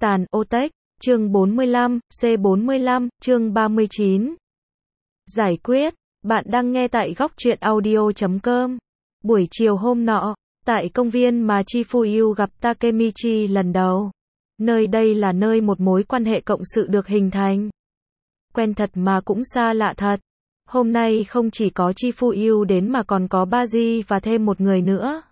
Tàn Otech, chương 45, C45, chương 39. Giải quyết, bạn đang nghe tại góc truyện audio.com. Buổi chiều hôm nọ, tại công viên mà Chifuyu gặp Takemichi lần đầu. Nơi đây là nơi một mối quan hệ cộng sự được hình thành. Quen thật mà cũng xa lạ thật. Hôm nay không chỉ có Chifuyu đến mà còn có Baji và thêm một người nữa.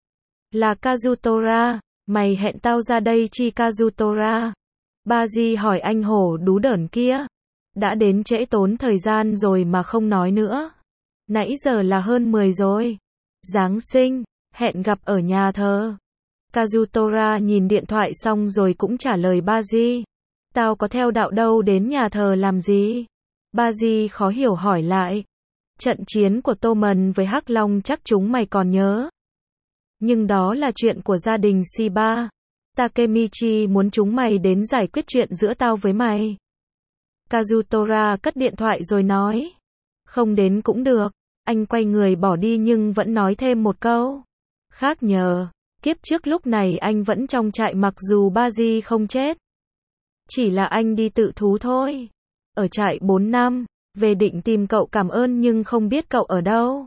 Là Kazutora, mày hẹn tao ra đây chi Kazutora? Baji hỏi anh hổ đú đởn kia. Đã đến trễ tốn thời gian rồi mà không nói nữa. Nãy giờ là hơn 10 rồi. Giáng sinh, hẹn gặp ở nhà thờ. Kazutora nhìn điện thoại xong rồi cũng trả lời Baji. Tao có theo đạo đâu đến nhà thờ làm gì? Baji khó hiểu hỏi lại. Trận chiến của Toman với Hắc Long chắc chúng mày còn nhớ. Nhưng đó là chuyện của gia đình Shiba. Takemichi muốn chúng mày đến giải quyết chuyện giữa tao với mày. Kazutora cất điện thoại rồi nói. Không đến cũng được. Anh quay người bỏ đi nhưng vẫn nói thêm một câu. Khác nhờ, kiếp trước lúc này anh vẫn trong trại mặc dù Baji không chết. Chỉ là anh đi tự thú thôi. Ở trại 4 năm, về định tìm cậu cảm ơn nhưng không biết cậu ở đâu.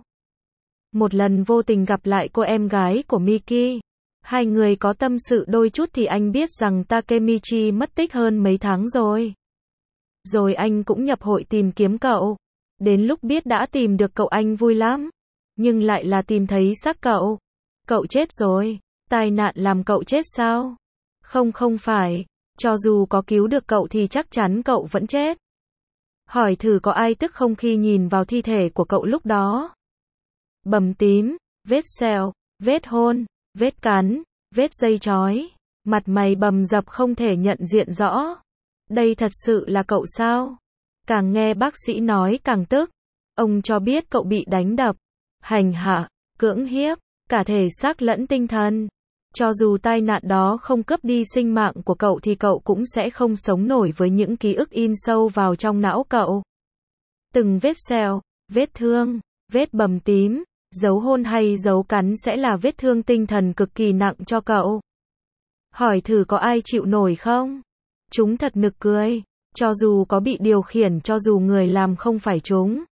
Một lần vô tình gặp lại cô em gái của Miki. Hai người có tâm sự đôi chút thì anh biết rằng Takemichi mất tích hơn mấy tháng rồi. Rồi anh cũng nhập hội tìm kiếm cậu. Đến lúc biết đã tìm được cậu anh vui lắm. Nhưng lại là tìm thấy xác cậu. Cậu chết rồi. Tai nạn làm cậu chết sao? Không phải. Cho dù có cứu được cậu thì chắc chắn cậu vẫn chết. Hỏi thử có ai tức không khi nhìn vào thi thể của cậu lúc đó. Bầm tím, vết sẹo, vết hôn, vết cắn, vết dây trói. Mặt mày bầm dập không thể nhận diện rõ. Đây thật sự là cậu sao? Càng nghe bác sĩ nói càng tức. Ông cho biết cậu bị đánh đập, hành hạ, cưỡng hiếp, cả thể xác lẫn tinh thần. Cho dù tai nạn đó không cướp đi sinh mạng của cậu thì cậu cũng sẽ không sống nổi với những ký ức in sâu vào trong não cậu. Từng vết sẹo, vết thương, vết bầm tím, dấu hôn hay dấu cắn sẽ là vết thương tinh thần cực kỳ nặng cho cậu. Hỏi thử có ai chịu nổi không? Chúng thật nực cười. Cho dù có bị điều khiển, cho dù người làm không phải chúng.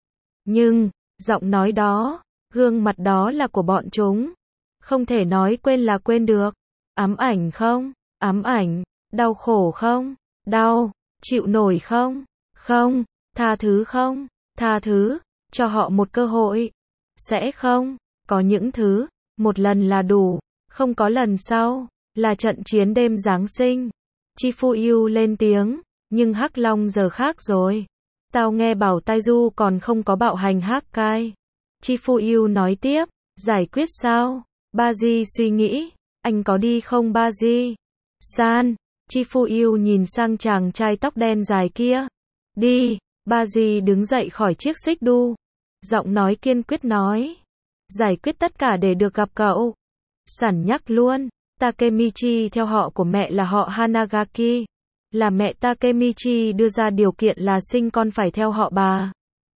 Nhưng, giọng nói đó, gương mặt đó là của bọn chúng. Không thể nói quên là quên được. Ám ảnh không? Ám ảnh. Đau khổ không? Đau. Chịu nổi không? Không. Tha thứ không? Tha thứ. Cho họ một cơ hội. Sẽ không. Có những thứ, một lần là đủ. Không có lần sau. Là trận chiến đêm Giáng sinh. Chifuyu lên tiếng. Nhưng Hắc Long giờ khác rồi. Tao nghe bảo Taiju còn không có bạo hành Hakkai. Chifuyu nói tiếp. Giải quyết sao? Baji suy nghĩ. Anh có đi không Baji? San. Chifuyu nhìn sang chàng trai tóc đen dài kia. Đi. Baji đứng dậy khỏi chiếc xích đu. Giọng nói kiên quyết nói. Giải quyết tất cả để được gặp cậu. Sẵn nhắc luôn. Takemichi theo họ của mẹ là họ Hanagaki. Là mẹ Takemichi đưa ra điều kiện là sinh con phải theo họ bà.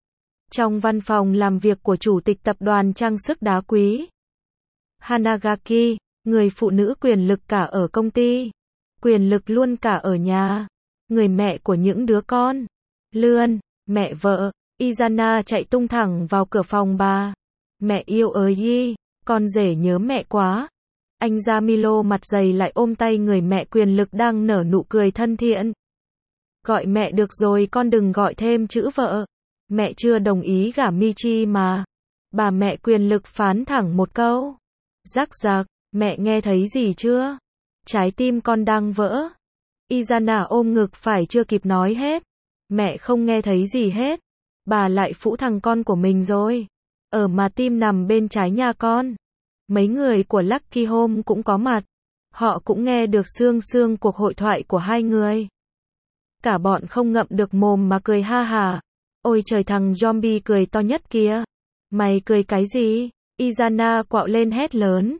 Trong văn phòng làm việc của chủ tịch tập đoàn trang sức đá quý. Hanagaki, người phụ nữ quyền lực cả ở công ty. Quyền lực luôn cả ở nhà. Người mẹ của những đứa con. Lươn, mẹ vợ, Izana chạy tung thẳng vào cửa phòng bà. Mẹ yêu ơi, con rể nhớ mẹ quá. Anh Jamilo mặt dày lại ôm tay người mẹ quyền lực đang nở nụ cười thân thiện. Gọi mẹ được rồi, con đừng gọi thêm chữ vợ. Mẹ chưa đồng ý gả Michi mà. Bà mẹ quyền lực phán thẳng một câu. Rắc rạc, mẹ nghe thấy gì chưa? Trái tim con đang vỡ. Izana ôm ngực phải chưa kịp nói hết. Mẹ không nghe thấy gì hết. Bà lại phũ thằng con của mình rồi. Mà tim nằm bên trái nhà con. Mấy người của Lucky Home cũng có mặt. Họ cũng nghe được sương cuộc hội thoại của hai người. Cả bọn không ngậm được mồm mà cười ha hả. Ôi trời, thằng zombie cười to nhất kìa. Mày cười cái gì? Izana quạo lên hét lớn.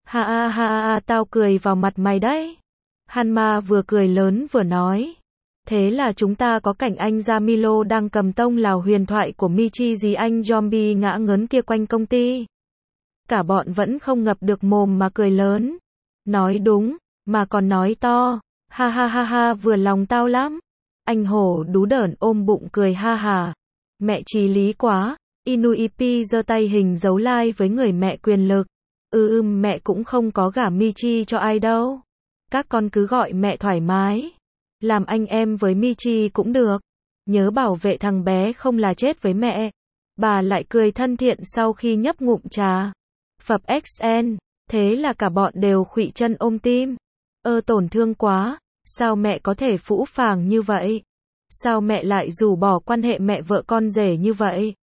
Ha, tao cười vào mặt mày đấy. Hanma vừa cười lớn vừa nói. Thế là chúng ta có cảnh anh Jamilo đang cầm tông lào huyền thoại của Michi gì anh zombie ngã ngớn kia quanh công ty. Cả bọn vẫn không ngập được mồm mà cười lớn. Nói đúng, mà còn nói to. Ha ha ha ha, vừa lòng tao lắm. Anh hổ đú đởn ôm bụng cười ha hà. Mẹ chí lý quá. Inuipi giơ tay hình dấu like với người mẹ quyền lực. Mẹ cũng không có gả Michi cho ai đâu. Các con cứ gọi mẹ thoải mái. Làm anh em với Michi cũng được. Nhớ bảo vệ thằng bé không là chết với mẹ. Bà lại cười thân thiện sau khi nhấp ngụm trà. Phập XN. Thế là cả bọn đều khuỵu chân ôm tim. Tổn thương quá. Sao mẹ có thể phũ phàng như vậy? Sao mẹ lại rủ bỏ quan hệ mẹ vợ con rể như vậy?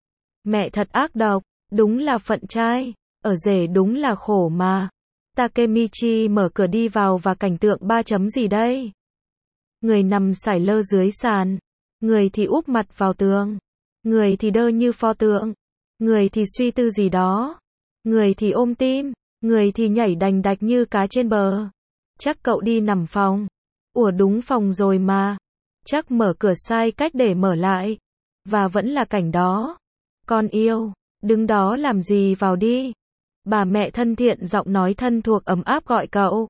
Mẹ thật ác độc. Đúng là phận trai. Ở rể đúng là khổ mà. Takemichi mở cửa đi vào và cảnh tượng 3 chấm gì đây? Người nằm sải lơ dưới sàn. Người thì úp mặt vào tường. Người thì đơ như pho tượng. Người thì suy tư gì đó. Người thì ôm tim. Người thì nhảy đành đạch như cá trên bờ. Chắc cậu đi nằm phòng. Đúng phòng rồi mà. Chắc mở cửa sai cách để mở lại. Và vẫn là cảnh đó. Con yêu, đứng đó làm gì vào đi. Bà mẹ thân thiện giọng nói thân thuộc ấm áp gọi cậu.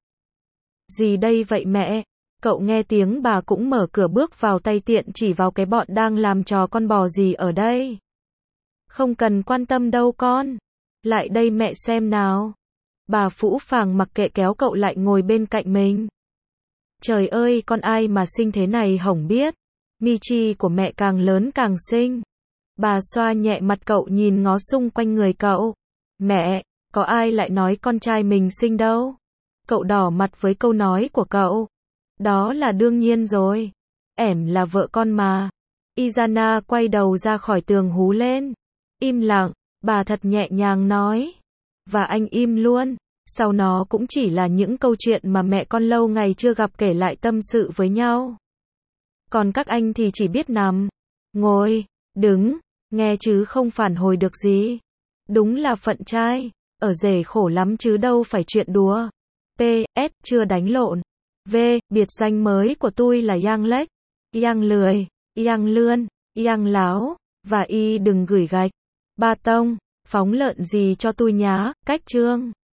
Gì đây vậy mẹ? Cậu nghe tiếng bà cũng mở cửa bước vào tay tiện chỉ vào cái bọn đang làm trò con bò gì ở đây. Không cần quan tâm đâu con. Lại đây mẹ xem nào. Bà phũ phàng mặc kệ kéo cậu lại ngồi bên cạnh mình. Trời ơi, con ai mà xinh thế này hổng biết. Michi của mẹ càng lớn càng xinh. Bà xoa nhẹ mặt cậu nhìn ngó xung quanh người cậu. Mẹ, có ai lại nói con trai mình xinh đâu? Cậu đỏ mặt với câu nói của cậu. Đó là đương nhiên rồi. Ẻm là vợ con mà. Izana quay đầu ra khỏi tường hú lên. Im lặng, bà thật nhẹ nhàng nói. Và anh im luôn. Sau nó cũng chỉ là những câu chuyện mà mẹ con lâu ngày chưa gặp kể lại tâm sự với nhau. Còn các anh thì chỉ biết nằm, ngồi, đứng, nghe chứ không phản hồi được gì. Đúng là phận trai. Ở rể khổ lắm chứ đâu phải chuyện đùa. PS, chưa đánh lộn. V, biệt danh mới của tôi là Yang Lếch, Yang lười, Yang lươn, Yang láo. Và y đừng gửi gạch. Ba tông, phóng lợn gì cho tôi nhá, cách chương.